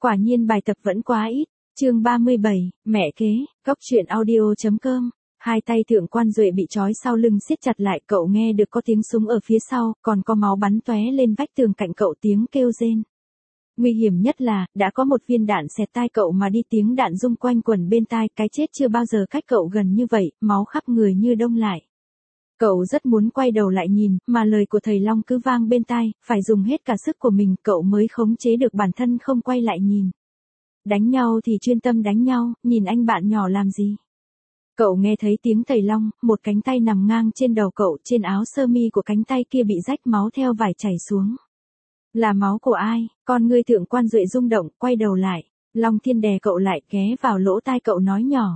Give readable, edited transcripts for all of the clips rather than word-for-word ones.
Quả nhiên bài tập vẫn quá ít. Chương 37, mẹ kế, góc truyện audio.com. Hai tay Thượng Quan Duệ bị trói sau lưng siết chặt lại, cậu nghe được có tiếng súng ở phía sau, còn có máu bắn tóe lên vách tường cạnh cậu, tiếng kêu rên. Nguy hiểm nhất là, đã có một viên đạn xẹt tai cậu mà đi, tiếng đạn rung quanh quẩn bên tai, cái chết chưa bao giờ cách cậu gần như vậy, máu khắp người như đông lại. Cậu rất muốn quay đầu lại nhìn, mà lời của thầy Long cứ vang bên tai, phải dùng hết cả sức của mình cậu mới khống chế được bản thân không quay lại nhìn. Đánh nhau thì chuyên tâm đánh nhau, nhìn anh bạn nhỏ làm gì. Cậu nghe thấy tiếng thầy Long, một cánh tay nằm ngang trên đầu cậu, trên áo sơ mi của cánh tay kia bị rách máu theo vải chảy xuống. Là máu của ai? Con ngươi Thượng Quan Duệ rung động, quay đầu lại. Long Thiên đè cậu lại, ghé vào lỗ tai cậu nói nhỏ.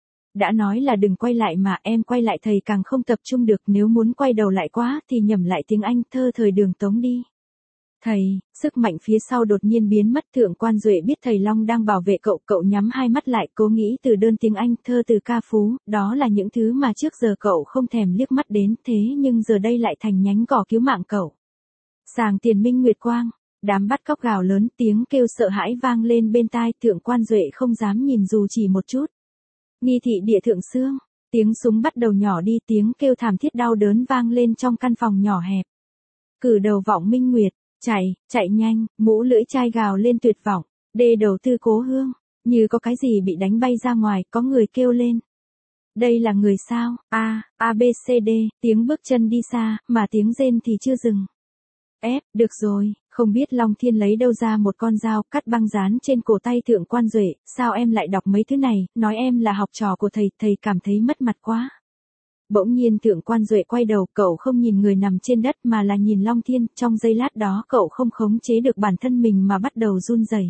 Đã nói là đừng quay lại mà, em quay lại thầy càng không tập trung được, nếu muốn quay đầu lại quá thì nhẩm lại tiếng Anh thơ thời Đường Tống đi. Thầy, sức mạnh phía sau đột nhiên biến mất. Thượng Quan Duệ biết thầy Long đang bảo vệ cậu, cậu nhắm hai mắt lại, cố nghĩ từ đơn tiếng Anh, thơ từ ca phú, đó là những thứ mà trước giờ cậu không thèm liếc mắt đến, thế nhưng giờ đây lại thành nhánh cỏ cứu mạng cậu. Sàng tiền minh nguyệt quang, đám bắt cóc gào lớn, tiếng kêu sợ hãi vang lên bên tai, Thượng Quan Duệ không dám nhìn dù chỉ một chút. Nghi thị địa thượng xương, tiếng súng bắt đầu nhỏ đi, tiếng kêu thảm thiết đau đớn vang lên trong căn phòng nhỏ hẹp. Cử đầu vọng minh nguyệt, chạy nhanh, mũ lưỡi chai gào lên tuyệt vọng, đê đầu Tư Cố Hương, như có cái gì bị đánh bay ra ngoài, có người kêu lên. Đây là người sao? A, B, C, D, tiếng bước chân đi xa, mà tiếng rên thì chưa dừng. Ép, được rồi, không biết Long Thiên lấy đâu ra một con dao, cắt băng dán trên cổ tay Thượng Quan Duệ, sao em lại đọc mấy thứ này, nói em là học trò của thầy, thầy cảm thấy mất mặt quá. Bỗng nhiên Thượng Quan Duệ quay đầu, cậu không nhìn người nằm trên đất mà là nhìn Long Thiên, trong giây lát đó cậu không khống chế được bản thân mình mà bắt đầu run rẩy.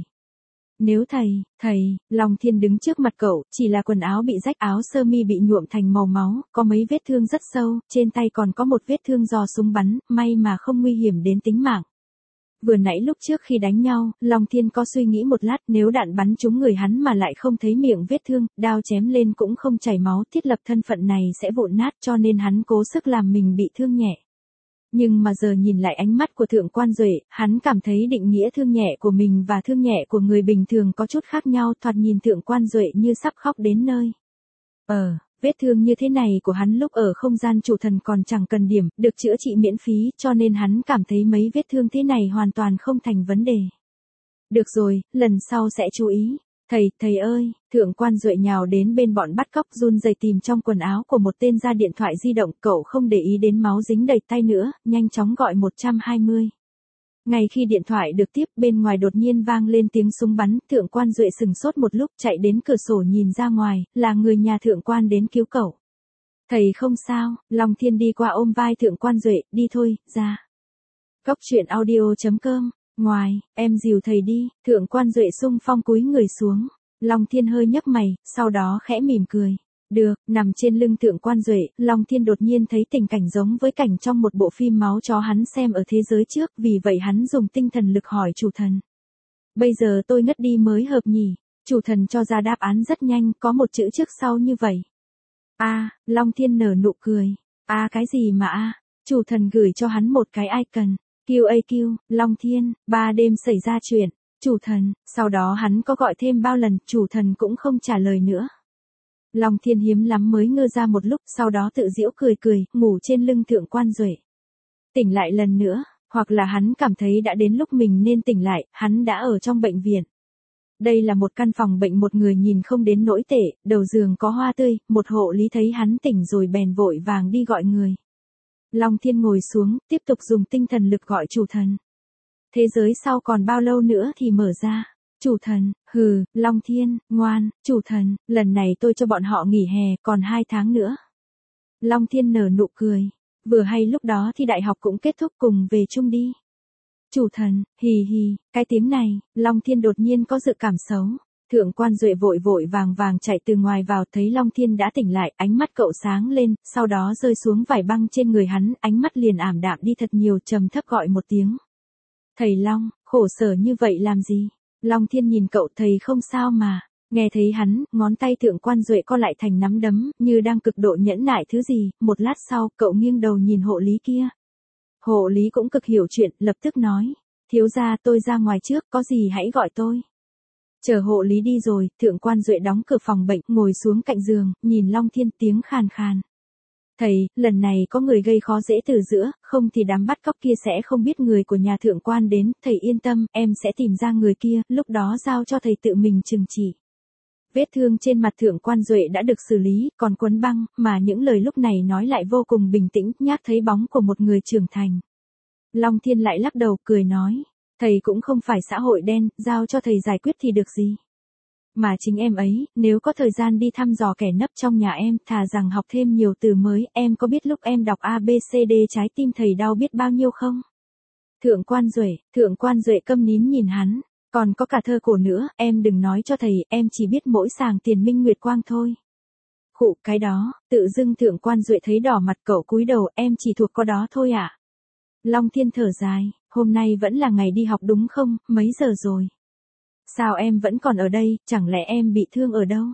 Nếu thầy, Long Thiên đứng trước mặt cậu, chỉ là quần áo bị rách, áo sơ mi bị nhuộm thành màu máu, có mấy vết thương rất sâu, trên tay còn có một vết thương do súng bắn, may mà không nguy hiểm đến tính mạng. Vừa nãy lúc trước khi đánh nhau, Long Thiên có suy nghĩ một lát, nếu đạn bắn trúng người hắn mà lại không thấy miệng vết thương, đao chém lên cũng không chảy máu, thiết lập thân phận này sẽ vụn nát, cho nên hắn cố sức làm mình bị thương nhẹ. Nhưng mà giờ nhìn lại ánh mắt của Thượng Quan Duệ, hắn cảm thấy định nghĩa thương nhẹ của mình và thương nhẹ của người bình thường có chút khác nhau, thoạt nhìn Thượng Quan Duệ như sắp khóc đến nơi. Vết thương như thế này của hắn lúc ở không gian chủ thần còn chẳng cần điểm, được chữa trị miễn phí, cho nên hắn cảm thấy mấy vết thương thế này hoàn toàn không thành vấn đề. Được rồi, lần sau sẽ chú ý. Thầy ơi, Thượng Quan Duệ nhào đến bên bọn bắt cóc, run rẩy tìm trong quần áo của một tên ra điện thoại di động, cậu không để ý đến máu dính đầy tay nữa, nhanh chóng gọi 120. Ngay khi điện thoại được tiếp, bên ngoài đột nhiên vang lên tiếng súng bắn, Thượng Quan Duệ sừng sốt một lúc, chạy đến cửa sổ nhìn ra ngoài, là người nhà Thượng Quan đến cứu cậu. Thầy không sao, Long Thiên đi qua ôm vai Thượng Quan Duệ, đi thôi, ra. Góc truyện audio.com. Ngoài, em dìu thầy đi. Thượng Quan Duệ xung phong cúi người xuống. Long Thiên hơi nhấc mày, sau đó khẽ mỉm cười. Được, nằm trên lưng Thượng Quan Duệ, Long Thiên đột nhiên thấy tình cảnh giống với cảnh trong một bộ phim máu chó hắn xem ở thế giới trước, vì vậy hắn dùng tinh thần lực hỏi chủ thần. Bây giờ tôi ngất đi mới hợp nhỉ? Chủ thần cho ra đáp án rất nhanh, có một chữ trước sau như vậy. Long Thiên nở nụ cười. Cái gì mà Chủ thần gửi cho hắn một cái icon. QAQ, Long Thiên, 3 đêm xảy ra chuyện. Chủ thần, sau đó hắn có gọi thêm bao lần, chủ thần cũng không trả lời nữa. Long Thiên hiếm lắm mới ngơ ra một lúc, sau đó tự giễu cười, ngủ trên lưng Thượng Quan Duệ. Tỉnh lại lần nữa, hoặc là hắn cảm thấy đã đến lúc mình nên tỉnh lại, hắn đã ở trong bệnh viện. Đây là một căn phòng bệnh, một người nhìn không đến nỗi tệ, đầu giường có hoa tươi, một hộ lý thấy hắn tỉnh rồi bèn vội vàng đi gọi người. Long Thiên ngồi xuống, tiếp tục dùng tinh thần lực gọi chủ thần. Thế giới sau còn bao lâu nữa thì mở ra? Chủ thần, Long Thiên, ngoan, chủ thần, lần này tôi cho bọn họ nghỉ hè, còn 2 tháng nữa. Long Thiên nở nụ cười. Vừa hay lúc đó thì đại học cũng kết thúc, cùng về chung đi. Chủ thần, hì, cái tiếng này, Long Thiên đột nhiên có dự cảm xấu. Thượng Quan Duệ vội vàng chạy từ ngoài vào, thấy Long Thiên đã tỉnh lại, ánh mắt cậu sáng lên, sau đó rơi xuống vải băng trên người hắn, ánh mắt liền ảm đạm đi thật nhiều, trầm thấp gọi một tiếng. Thầy Long, khổ sở như vậy làm gì? Long Thiên nhìn cậu, thầy không sao mà. Nghe thấy hắn, ngón tay Thượng Quan Duệ co lại thành nắm đấm, như đang cực độ nhẫn nại thứ gì, một lát sau, cậu nghiêng đầu nhìn hộ lý kia. Hộ lý cũng cực hiểu chuyện, lập tức nói. Thiếu gia, tôi ra ngoài trước, có gì hãy gọi tôi. Chờ hộ lý đi rồi, Thượng quan Duệ đóng cửa phòng bệnh, ngồi xuống cạnh giường, nhìn Long Thiên tiếng khàn khàn. Thầy, lần này có người gây khó dễ từ giữa, không thì đám bắt cóc kia sẽ không biết người của nhà thượng quan đến, thầy yên tâm, em sẽ tìm ra người kia, lúc đó giao cho thầy tự mình trừng trị. Vết thương trên mặt Thượng quan Duệ đã được xử lý, còn quấn băng, mà những lời lúc này nói lại vô cùng bình tĩnh, nhác thấy bóng của một người trưởng thành. Long Thiên lại lắc đầu, cười nói, thầy cũng không phải xã hội đen, giao cho thầy giải quyết thì được gì. Mà chính em ấy, nếu có thời gian đi thăm dò kẻ nấp trong nhà em, thà rằng học thêm nhiều từ mới, em có biết lúc em đọc ABCD trái tim thầy đau biết bao nhiêu không? Thượng quan Duệ câm nín nhìn hắn, còn có cả thơ cổ nữa, em đừng nói cho thầy, em chỉ biết mỗi sàng tiền minh nguyệt quang thôi. Khụ, cái đó, tự dưng Thượng quan Duệ thấy đỏ mặt, cậu cúi đầu, em chỉ thuộc có đó thôi ạ. Long Thiên thở dài, hôm nay vẫn là ngày đi học đúng không, mấy giờ rồi? Sao em vẫn còn ở đây, chẳng lẽ em bị thương ở đâu?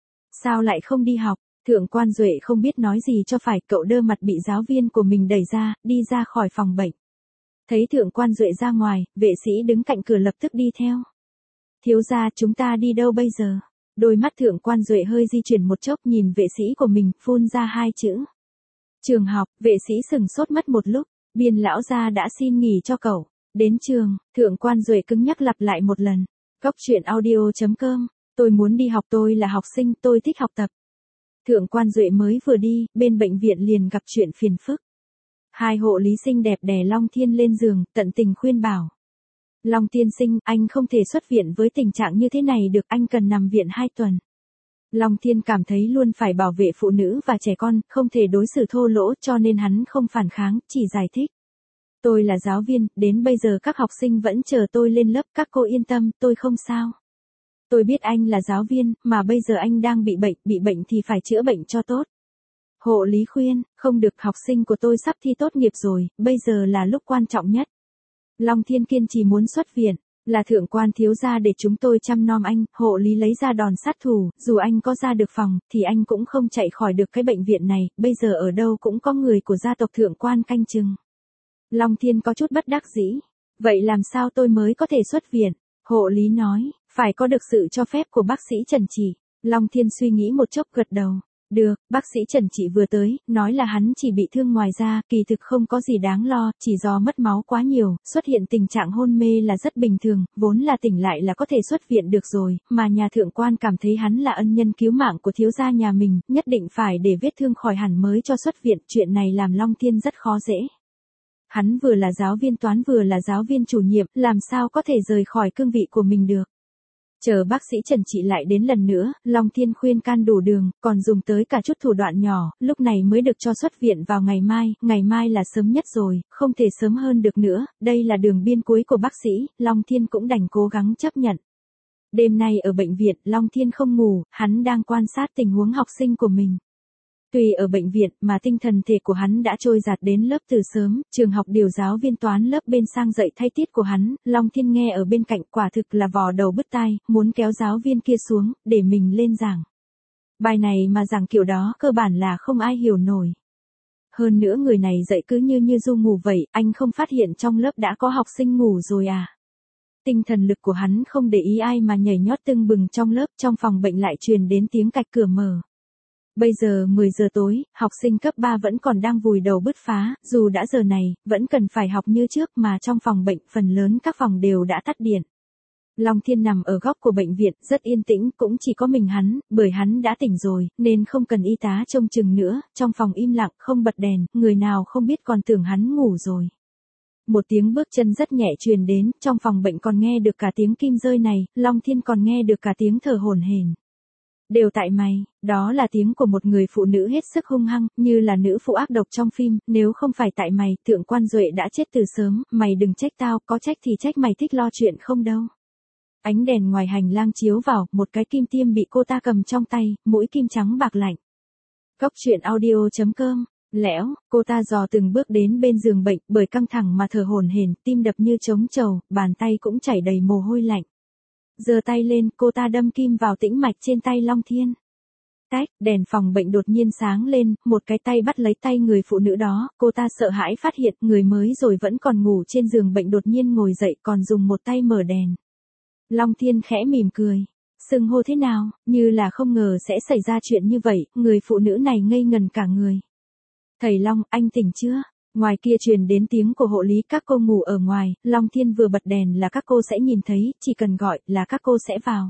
Sao lại không đi học? Thượng quan Duệ không biết nói gì cho phải, cậu đơ mặt bị giáo viên của mình đẩy ra, đi ra khỏi phòng bệnh. Thấy Thượng quan Duệ ra ngoài, vệ sĩ đứng cạnh cửa lập tức đi theo. Thiếu gia, chúng ta đi đâu bây giờ? Đôi mắt Thượng quan Duệ hơi di chuyển một chốc, nhìn vệ sĩ của mình, phun ra hai chữ. Trường học. Vệ sĩ sừng sốt mất một lúc, Biên lão gia đã xin nghỉ cho cậu. Đến trường. Thượng quan Duệ cứng nhắc lặp lại một lần. Cóc truyện audio.com, tôi muốn đi học, tôi là học sinh, tôi thích học tập. Thượng quan Duệ mới vừa đi, bên bệnh viện liền gặp chuyện phiền phức. Hai hộ lý xinh đẹp đè Long Thiên lên giường, tận tình khuyên bảo. Long tiên sinh, anh không thể xuất viện với tình trạng như thế này được, anh cần nằm viện 2 tuần. Long Thiên cảm thấy luôn phải bảo vệ phụ nữ và trẻ con, không thể đối xử thô lỗ, cho nên hắn không phản kháng, chỉ giải thích. Tôi là giáo viên, đến bây giờ các học sinh vẫn chờ tôi lên lớp, các cô yên tâm, tôi không sao. Tôi biết anh là giáo viên, mà bây giờ anh đang bị bệnh thì phải chữa bệnh cho tốt. Hộ lý khuyên, không được, học sinh của tôi sắp thi tốt nghiệp rồi, bây giờ là lúc quan trọng nhất. Long Thiên kiên trì muốn xuất viện, là thượng quan thiếu gia để chúng tôi chăm nom anh, hộ lý lấy ra đòn sát thủ, dù anh có ra được phòng, thì anh cũng không chạy khỏi được cái bệnh viện này, bây giờ ở đâu cũng có người của gia tộc thượng quan canh chừng. Long Thiên có chút bất đắc dĩ. Vậy làm sao tôi mới có thể xuất viện? Hộ lý nói, phải có được sự cho phép của bác sĩ Trần Chỉ. Long Thiên suy nghĩ một chốc gật đầu. Được, bác sĩ Trần Chỉ vừa tới, nói là hắn chỉ bị thương ngoài da, kỳ thực không có gì đáng lo, chỉ do mất máu quá nhiều, xuất hiện tình trạng hôn mê là rất bình thường, vốn là tỉnh lại là có thể xuất viện được rồi, mà nhà thượng quan cảm thấy hắn là ân nhân cứu mạng của thiếu gia nhà mình, nhất định phải để vết thương khỏi hẳn mới cho xuất viện, chuyện này làm Long Thiên rất khó dễ. Hắn vừa là giáo viên toán vừa là giáo viên chủ nhiệm, làm sao có thể rời khỏi cương vị của mình được. Chờ bác sĩ Trần Trị lại đến lần nữa, Long Thiên khuyên can đủ đường, còn dùng tới cả chút thủ đoạn nhỏ, lúc này mới được cho xuất viện vào ngày mai là sớm nhất rồi, không thể sớm hơn được nữa, đây là đường biên cuối của bác sĩ, Long Thiên cũng đành cố gắng chấp nhận. Đêm nay ở bệnh viện, Long Thiên không ngủ, hắn đang quan sát tình huống học sinh của mình. Tuy ở bệnh viện mà tinh thần thể của hắn đã trôi dạt đến lớp từ sớm, trường học điều giáo viên toán lớp bên sang dạy thay tiết của hắn, Long Thiên nghe ở bên cạnh quả thực là vò đầu bứt tai, muốn kéo giáo viên kia xuống, để mình lên giảng. Bài này mà giảng kiểu đó cơ bản là không ai hiểu nổi. Hơn nữa người này dạy cứ như du ngủ vậy, anh không phát hiện trong lớp đã có học sinh ngủ rồi à? Tinh thần lực của hắn không để ý ai mà nhảy nhót tưng bừng trong lớp, trong phòng bệnh lại truyền đến tiếng cạch cửa mở. Bây giờ 10 giờ tối, học sinh cấp 3 vẫn còn đang vùi đầu bứt phá, dù đã giờ này, vẫn cần phải học như trước mà trong phòng bệnh phần lớn các phòng đều đã tắt điện. Long Thiên nằm ở góc của bệnh viện, rất yên tĩnh, cũng chỉ có mình hắn, bởi hắn đã tỉnh rồi, nên không cần y tá trông chừng nữa, trong phòng im lặng, không bật đèn, người nào không biết còn tưởng hắn ngủ rồi. Một tiếng bước chân rất nhẹ truyền đến, trong phòng bệnh còn nghe được cả tiếng kim rơi này, Long Thiên còn nghe được cả tiếng thở hổn hển. Đều tại mày, đó là tiếng của một người phụ nữ hết sức hung hăng, như là nữ phụ ác độc trong phim, nếu không phải tại mày, thượng quan Duệ đã chết từ sớm, mày đừng trách tao, có trách thì trách mày thích lo chuyện không đâu. Ánh đèn ngoài hành lang chiếu vào, một cái kim tiêm bị cô ta cầm trong tay, mũi kim trắng bạc lạnh. Cóc truyện audio.com, lẽo, cô ta dò từng bước đến bên giường bệnh, bởi căng thẳng mà thở hổn hển, tim đập như trống trầu, bàn tay cũng chảy đầy mồ hôi lạnh. Giơ tay lên, cô ta đâm kim vào tĩnh mạch trên tay Long Thiên. Tách, đèn phòng bệnh đột nhiên sáng lên, một cái tay bắt lấy tay người phụ nữ đó, cô ta sợ hãi phát hiện người mới rồi vẫn còn ngủ trên giường bệnh đột nhiên ngồi dậy còn dùng một tay mở đèn. Long Thiên khẽ mỉm cười. Xưng hô thế nào, như là không ngờ sẽ xảy ra chuyện như vậy, người phụ nữ này ngây ngần cả người. Thầy Long, anh tỉnh chưa? Ngoài kia truyền đến tiếng của hộ lý, các cô ngủ ở ngoài, Long Thiên vừa bật đèn là các cô sẽ nhìn thấy, chỉ cần gọi là các cô sẽ vào.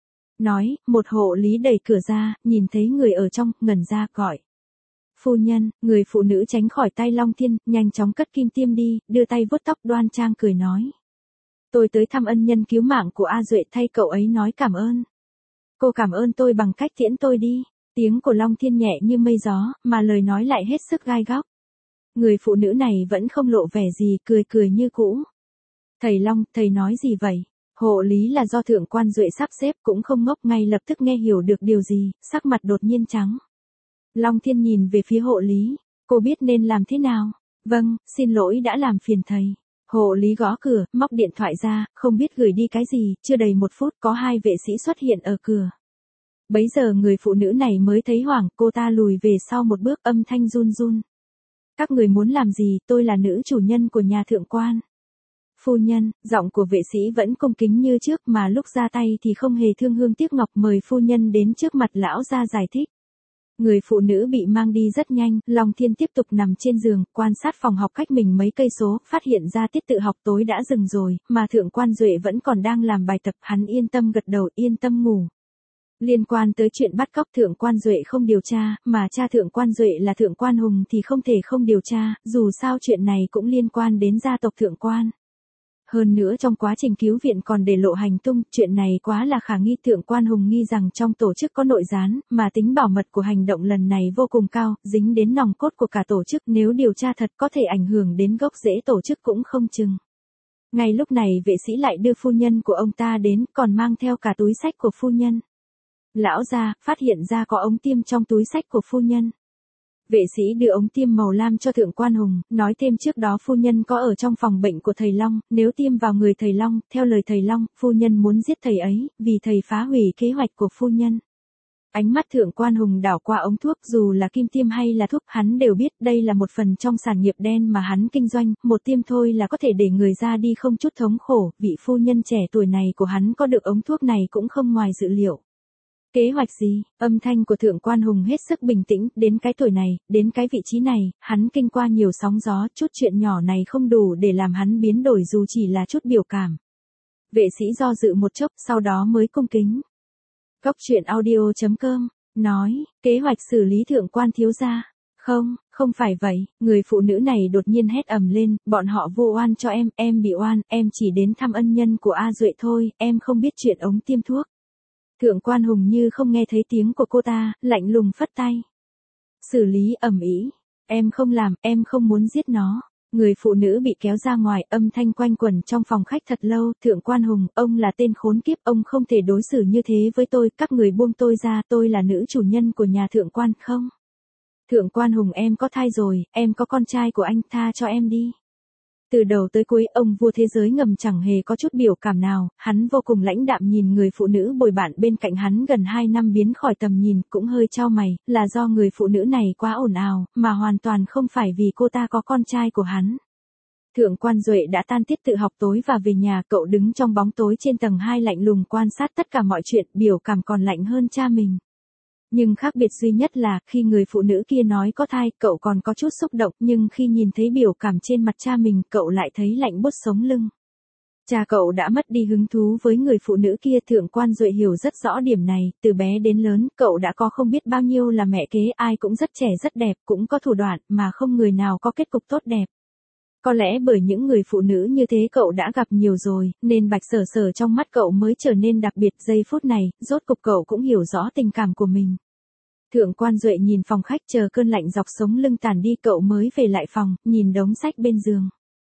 Nói, một hộ lý đẩy cửa ra, nhìn thấy người ở trong, ngẩn ra, gọi. Phu nhân, người phụ nữ tránh khỏi tay Long Thiên, nhanh chóng cất kim tiêm đi, đưa tay vuốt tóc đoan trang cười nói. Tôi tới thăm ân nhân cứu mạng của A Duệ, thay cậu ấy nói cảm ơn. Cô cảm ơn tôi bằng cách tiễn tôi đi. Tiếng của Long Thiên nhẹ như mây gió, mà lời nói lại hết sức gai góc. Người phụ nữ này vẫn không lộ vẻ gì, cười cười như cũ. Thầy Long, thầy nói gì vậy? Hộ lý là do Thượng quan Duệ sắp xếp, cũng không ngốc, ngay lập tức nghe hiểu được điều gì, sắc mặt đột nhiên trắng. Long Thiên nhìn về phía hộ lý. Cô biết nên làm thế nào? Vâng, xin lỗi đã làm phiền thầy. Hộ lý gõ cửa, móc điện thoại ra, không biết gửi đi cái gì, chưa đầy 1 phút có 2 vệ sĩ xuất hiện ở cửa. Bấy giờ người phụ nữ này mới thấy hoảng, cô ta lùi về sau một bước, âm thanh run run. Các người muốn làm gì, tôi là nữ chủ nhân của nhà thượng quan. Phu nhân, giọng của vệ sĩ vẫn cung kính như trước, mà lúc ra tay thì không hề thương hương tiếc ngọc, mời phu nhân đến trước mặt lão ra giải thích. Người phụ nữ bị mang đi rất nhanh, Long Thiên tiếp tục nằm trên giường, quan sát phòng học cách mình mấy cây số, phát hiện ra tiết tự học tối đã dừng rồi, mà Thượng quan Duệ vẫn còn đang làm bài tập, hắn yên tâm gật đầu, yên tâm ngủ. Liên quan tới chuyện bắt cóc Thượng quan Duệ không điều tra, mà cha Thượng quan Duệ là Thượng quan Hùng thì không thể không điều tra, dù sao chuyện này cũng liên quan đến gia tộc Thượng quan. Hơn nữa trong quá trình cứu viện còn để lộ hành tung, chuyện này quá là khả nghi. Thượng quan Hùng nghi rằng trong tổ chức có nội gián, mà tính bảo mật của hành động lần này vô cùng cao, dính đến nòng cốt của cả tổ chức, nếu điều tra thật có thể ảnh hưởng đến gốc rễ tổ chức cũng không chừng. Ngay lúc này vệ sĩ lại đưa phu nhân của ông ta đến, còn mang theo cả túi xách của phu nhân. Lão gia phát hiện ra có ống tiêm trong túi xách của phu nhân. Vệ sĩ đưa ống tiêm màu lam cho Thượng quan Hùng, nói thêm trước đó phu nhân có ở trong phòng bệnh của thầy Long, nếu tiêm vào người thầy Long, theo lời thầy Long, phu nhân muốn giết thầy ấy, vì thầy phá hủy kế hoạch của phu nhân. Ánh mắt Thượng quan Hùng đảo qua ống thuốc, dù là kim tiêm hay là thuốc, hắn đều biết đây là một phần trong sản nghiệp đen mà hắn kinh doanh, một tiêm thôi là có thể để người ra đi không chút thống khổ, vị phu nhân trẻ tuổi này của hắn có được ống thuốc này cũng không ngoài dự liệu. Kế hoạch gì? Âm thanh của Thượng quan Hùng hết sức bình tĩnh, đến cái tuổi này, đến cái vị trí này, hắn kinh qua nhiều sóng gió, chút chuyện nhỏ này không đủ để làm hắn biến đổi dù chỉ là chút biểu cảm. Vệ sĩ do dự một chốc, sau đó mới cung kính. Góc truyện audio.com, nói, kế hoạch xử lý Thượng quan thiếu gia. Không, không phải vậy, người phụ nữ này đột nhiên hét ầm lên, bọn họ vô oan cho em bị oan, em chỉ đến thăm ân nhân của A Duệ thôi, em không biết chuyện ống tiêm thuốc. Thượng quan Hùng như không nghe thấy tiếng của cô ta, lạnh lùng phất tay. Xử lý ầm ĩ, em không làm, em không muốn giết nó. Người phụ nữ bị kéo ra ngoài, âm thanh quanh quẩn trong phòng khách thật lâu. Thượng quan Hùng, ông là tên khốn kiếp, ông không thể đối xử như thế với tôi, các người buông tôi ra, tôi là nữ chủ nhân của nhà thượng quan, không? Thượng quan Hùng, em có thai rồi, em có con trai của anh, tha cho em đi. Từ đầu tới cuối, ông vua thế giới ngầm chẳng hề có chút biểu cảm nào, hắn vô cùng lãnh đạm nhìn người phụ nữ bồi bạn bên cạnh hắn gần 2 năm biến khỏi tầm nhìn, cũng hơi chau mày, là do người phụ nữ này quá ồn ào, mà hoàn toàn không phải vì cô ta có con trai của hắn. Thượng quan Duệ đã tan tiết tự học tối và về nhà, cậu đứng trong bóng tối trên tầng 2 lạnh lùng quan sát tất cả mọi chuyện, biểu cảm còn lạnh hơn cha mình. Nhưng khác biệt duy nhất là, khi người phụ nữ kia nói có thai, cậu còn có chút xúc động, nhưng khi nhìn thấy biểu cảm trên mặt cha mình, cậu lại thấy lạnh buốt sống lưng. Cha cậu đã mất đi hứng thú với người phụ nữ kia. Thượng quan Duệ hiểu rất rõ điểm này, từ bé đến lớn, cậu đã có không biết bao nhiêu là mẹ kế, ai cũng rất trẻ rất đẹp, cũng có thủ đoạn, mà không người nào có kết cục tốt đẹp. Có lẽ bởi những người phụ nữ như thế cậu đã gặp nhiều rồi, nên Bạch Sở Sở trong mắt cậu mới trở nên đặc biệt. Giây phút này, rốt cục cậu cũng hiểu rõ tình cảm của mình. Thượng quan Duệ nhìn phòng khách chờ cơn lạnh dọc sống lưng tàn đi, cậu mới về lại phòng, nhìn đống sách bên giường.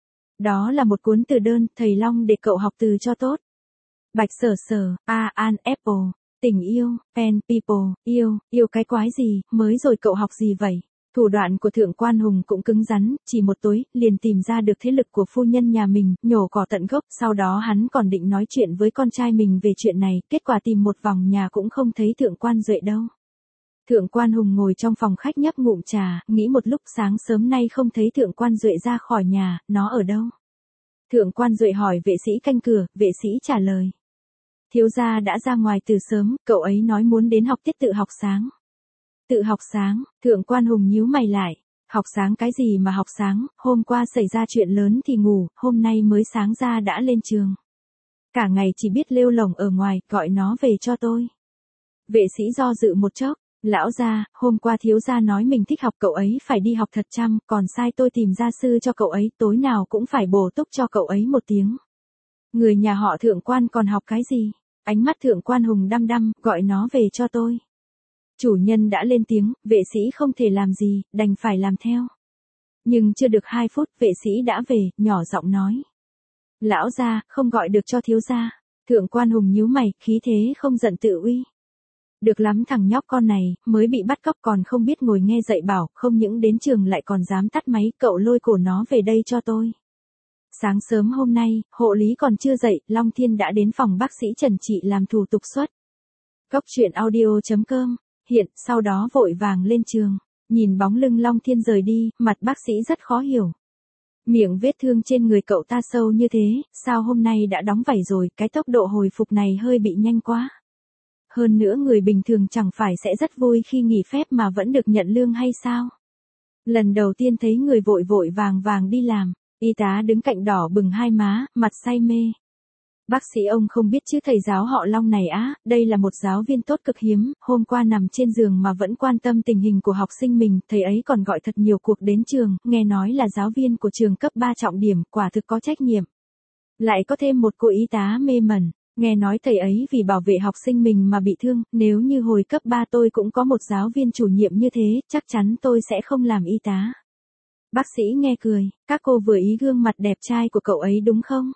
Đó là một cuốn từ đơn, thầy Long để cậu học từ cho tốt. Bạch Sở Sở, an apple, tình yêu, pen people, yêu cái quái gì, mới rồi cậu học gì vậy? Thủ đoạn của Thượng quan Hùng cũng cứng rắn, chỉ một tối, liền tìm ra được thế lực của phu nhân nhà mình, nhổ cỏ tận gốc, sau đó hắn còn định nói chuyện với con trai mình về chuyện này, kết quả tìm một vòng nhà cũng không thấy Thượng quan Duệ đâu. Thượng quan Hùng ngồi trong phòng khách nhấp ngụm trà, nghĩ một lúc, sáng sớm nay không thấy Thượng quan Duệ ra khỏi nhà, nó ở đâu? Thượng quan Duệ hỏi vệ sĩ canh cửa, vệ sĩ trả lời. Thiếu gia đã ra ngoài từ sớm, cậu ấy nói muốn đến học tiết tự học sáng. Tự học sáng, Thượng quan Hùng nhíu mày lại. Học sáng cái gì mà học sáng, hôm qua xảy ra chuyện lớn thì ngủ, hôm nay mới sáng ra đã lên trường. Cả ngày chỉ biết lêu lổng ở ngoài, gọi nó về cho tôi. Vệ sĩ do dự một chốc, lão gia, hôm qua thiếu gia nói mình thích học cậu ấy phải đi học thật chăm, còn sai tôi tìm gia sư cho cậu ấy, tối nào cũng phải bổ túc cho cậu ấy 1 tiếng. Người nhà họ Thượng quan còn học cái gì? Ánh mắt Thượng quan Hùng đăm đăm, gọi nó về cho tôi. Chủ nhân đã lên tiếng, vệ sĩ không thể làm gì, đành phải làm theo. Nhưng chưa được 2 phút, vệ sĩ đã về, nhỏ giọng nói. Lão gia, không gọi được cho thiếu gia. Thượng quan Hùng nhíu mày, khí thế không giận tự uy. Được lắm, thằng nhóc con này, mới bị bắt cóc còn không biết ngồi nghe dạy bảo, không những đến trường lại còn dám tắt máy, cậu lôi cổ nó về đây cho tôi. Sáng sớm hôm nay, hộ lý còn chưa dậy, Long Thiên đã đến phòng bác sĩ Trần Trị làm thủ tục xuất. Cốc truyện audio.com, hiện, sau đó vội vàng lên trường. Nhìn bóng lưng Long Thiên rời đi, mặt bác sĩ rất khó hiểu. Miệng vết thương trên người cậu ta sâu như thế, sao hôm nay đã đóng vảy rồi, cái tốc độ hồi phục này hơi bị nhanh quá. Hơn nữa người bình thường chẳng phải sẽ rất vui khi nghỉ phép mà vẫn được nhận lương hay sao? Lần đầu tiên thấy người vội vội vàng vàng đi làm, y tá đứng cạnh đỏ bừng hai má, mặt say mê. Bác sĩ ông không biết chứ thầy giáo họ Long này á, đây là một giáo viên tốt cực hiếm, hôm qua nằm trên giường mà vẫn quan tâm tình hình của học sinh mình, thầy ấy còn gọi thật nhiều cuộc đến trường, nghe nói là giáo viên của trường cấp 3 trọng điểm, quả thực có trách nhiệm. Lại có thêm một cô y tá mê mẩn, nghe nói thầy ấy vì bảo vệ học sinh mình mà bị thương, nếu như hồi cấp 3 tôi cũng có một giáo viên chủ nhiệm như thế, chắc chắn tôi sẽ không làm y tá. Bác sĩ nghe cười, các cô vừa ý gương mặt đẹp trai của cậu ấy đúng không?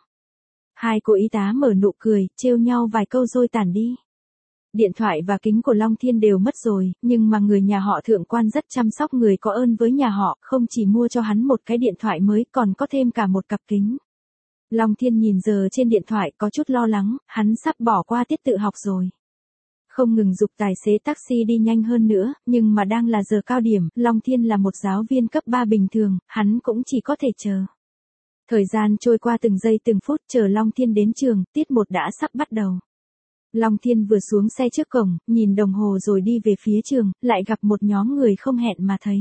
Hai cô y tá mở nụ cười, trêu nhau vài câu rồi tản đi. Điện thoại và kính của Long Thiên đều mất rồi, nhưng mà người nhà họ Thượng quan rất chăm sóc người có ơn với nhà họ, không chỉ mua cho hắn một cái điện thoại mới còn có thêm cả một cặp kính. Long Thiên nhìn giờ trên điện thoại có chút lo lắng, hắn sắp bỏ qua tiết tự học rồi. Không ngừng giục tài xế taxi đi nhanh hơn nữa, nhưng mà đang là giờ cao điểm, Long Thiên là một giáo viên cấp 3 bình thường, hắn cũng chỉ có thể chờ. Thời gian trôi qua từng giây từng phút chờ Long Thiên đến trường, tiết 1 đã sắp bắt đầu. Long Thiên vừa xuống xe trước cổng, nhìn đồng hồ rồi đi về phía trường, lại gặp một nhóm người không hẹn mà thấy.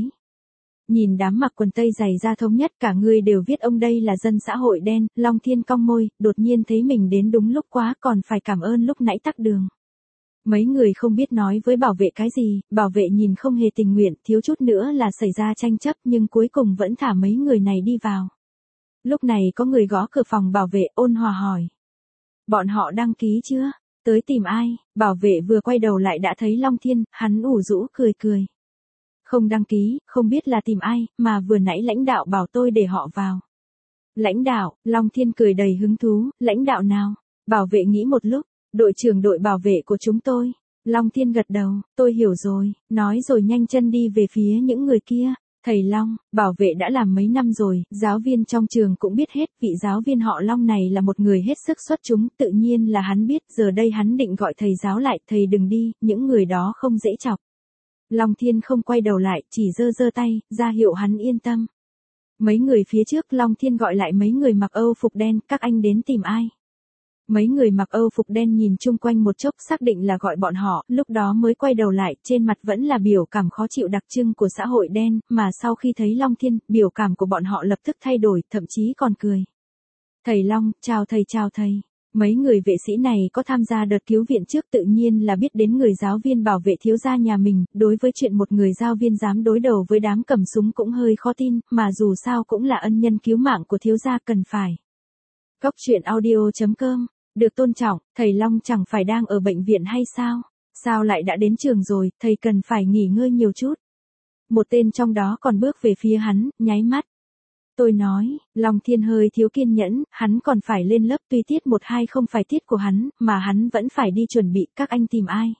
Nhìn đám mặc quần tây dày da thống nhất cả người đều viết ông đây là dân xã hội đen, Long Thiên cong môi, đột nhiên thấy mình đến đúng lúc quá còn phải cảm ơn lúc nãy tắc đường. Mấy người không biết nói với bảo vệ cái gì, bảo vệ nhìn không hề tình nguyện, thiếu chút nữa là xảy ra tranh chấp nhưng cuối cùng vẫn thả mấy người này đi vào. Lúc này có người gõ cửa phòng bảo vệ, ôn hòa hỏi. Bọn họ đăng ký chưa? Tới tìm ai? Bảo vệ vừa quay đầu lại đã thấy Long Thiên, hắn ủ rũ cười cười. Không đăng ký, không biết là tìm ai, mà vừa nãy lãnh đạo bảo tôi để họ vào. Lãnh đạo, Long Thiên cười đầy hứng thú, lãnh đạo nào? Bảo vệ nghĩ một lúc, đội trưởng đội bảo vệ của chúng tôi. Long Thiên gật đầu, tôi hiểu rồi, nói rồi nhanh chân đi về phía những người kia. Thầy Long, bảo vệ đã làm mấy năm rồi, giáo viên trong trường cũng biết hết, vị giáo viên họ Long này là một người hết sức xuất chúng, tự nhiên là hắn biết, giờ đây hắn định gọi thầy giáo lại, thầy đừng đi, những người đó không dễ chọc. Long Thiên không quay đầu lại, chỉ giơ giơ tay, ra hiệu hắn yên tâm. Mấy người phía trước Long Thiên gọi lại mấy người mặc Âu phục đen, các anh đến tìm ai? Mấy người mặc Âu phục đen nhìn chung quanh một chốc xác định là gọi bọn họ, lúc đó mới quay đầu lại, trên mặt vẫn là biểu cảm khó chịu đặc trưng của xã hội đen, mà sau khi thấy Long Thiên, biểu cảm của bọn họ lập tức thay đổi, thậm chí còn cười. Thầy Long, chào thầy chào thầy. Mấy người vệ sĩ này có tham gia đợt cứu viện trước tự nhiên là biết đến người giáo viên bảo vệ thiếu gia nhà mình, đối với chuyện một người giáo viên dám đối đầu với đám cầm súng cũng hơi khó tin, mà dù sao cũng là ân nhân cứu mạng của thiếu gia cần phải. Cốc truyện audio.com, được tôn trọng, thầy Long chẳng phải đang ở bệnh viện hay sao? Sao lại đã đến trường rồi, thầy cần phải nghỉ ngơi nhiều chút. Một tên trong đó còn bước về phía hắn, nháy mắt. Tôi nói, Long Thiên hơi thiếu kiên nhẫn, hắn còn phải lên lớp tuy tiết 1-2 không phải tiết của hắn, mà hắn vẫn phải đi chuẩn bị, các anh tìm ai?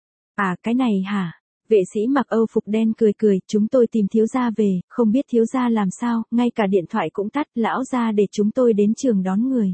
À cái này hả? Vệ sĩ mặc Âu phục đen cười cười, chúng tôi tìm thiếu gia về, không biết thiếu gia làm sao, ngay cả điện thoại cũng tắt, lão gia để chúng tôi đến trường đón người.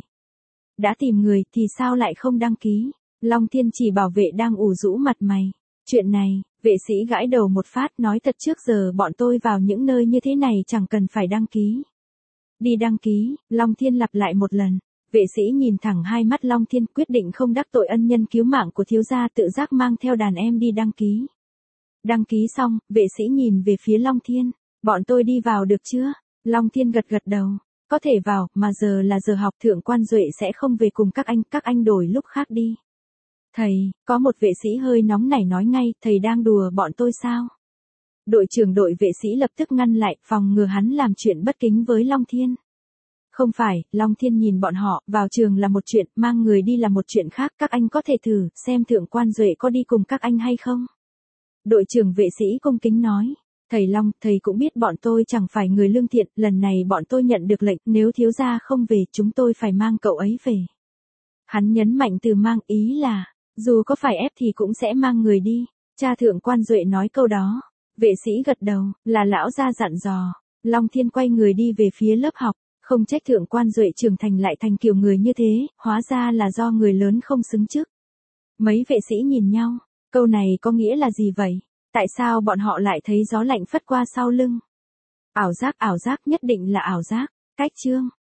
Đã tìm người thì sao lại không đăng ký? Long Thiên chỉ bảo vệ đang ủ rũ mặt mày. Chuyện này, vệ sĩ gãi đầu một phát nói thật trước giờ bọn tôi vào những nơi như thế này chẳng cần phải đăng ký. Đi đăng ký, Long Thiên lặp lại một lần. Vệ sĩ nhìn thẳng hai mắt Long Thiên, quyết định không đắc tội ân nhân cứu mạng của thiếu gia, tự giác mang theo đàn em đi đăng ký. Đăng ký xong, vệ sĩ nhìn về phía Long Thiên, bọn tôi đi vào được chưa? Long Thiên gật gật đầu, có thể vào, mà giờ là giờ học, Thượng quan Duệ sẽ không về cùng các anh đổi lúc khác đi. Thầy, có một vệ sĩ hơi nóng nảy nói ngay, thầy đang đùa bọn tôi sao? Đội trưởng đội vệ sĩ lập tức ngăn lại, phòng ngừa hắn làm chuyện bất kính với Long Thiên. Không phải, Long Thiên nhìn bọn họ, vào trường là một chuyện, mang người đi là một chuyện khác, các anh có thể thử, xem Thượng quan Duệ có đi cùng các anh hay không? Đội trưởng vệ sĩ cung kính nói, thầy Long, thầy cũng biết bọn tôi chẳng phải người lương thiện, lần này bọn tôi nhận được lệnh, nếu thiếu gia không về, chúng tôi phải mang cậu ấy về. Hắn nhấn mạnh từ mang, ý là, dù có phải ép thì cũng sẽ mang người đi. Cha Thượng quan Duệ nói câu đó. Vệ sĩ gật đầu, là lão gia dặn dò. Long Thiên quay người đi về phía lớp học, không trách Thượng quan Duệ trưởng thành lại thành kiểu người như thế, hóa ra là do người lớn không xứng chức. Mấy vệ sĩ nhìn nhau, câu này có nghĩa là gì vậy? Tại sao bọn họ lại thấy gió lạnh phất qua sau lưng? Ảo giác nhất định là ảo giác. Cách chương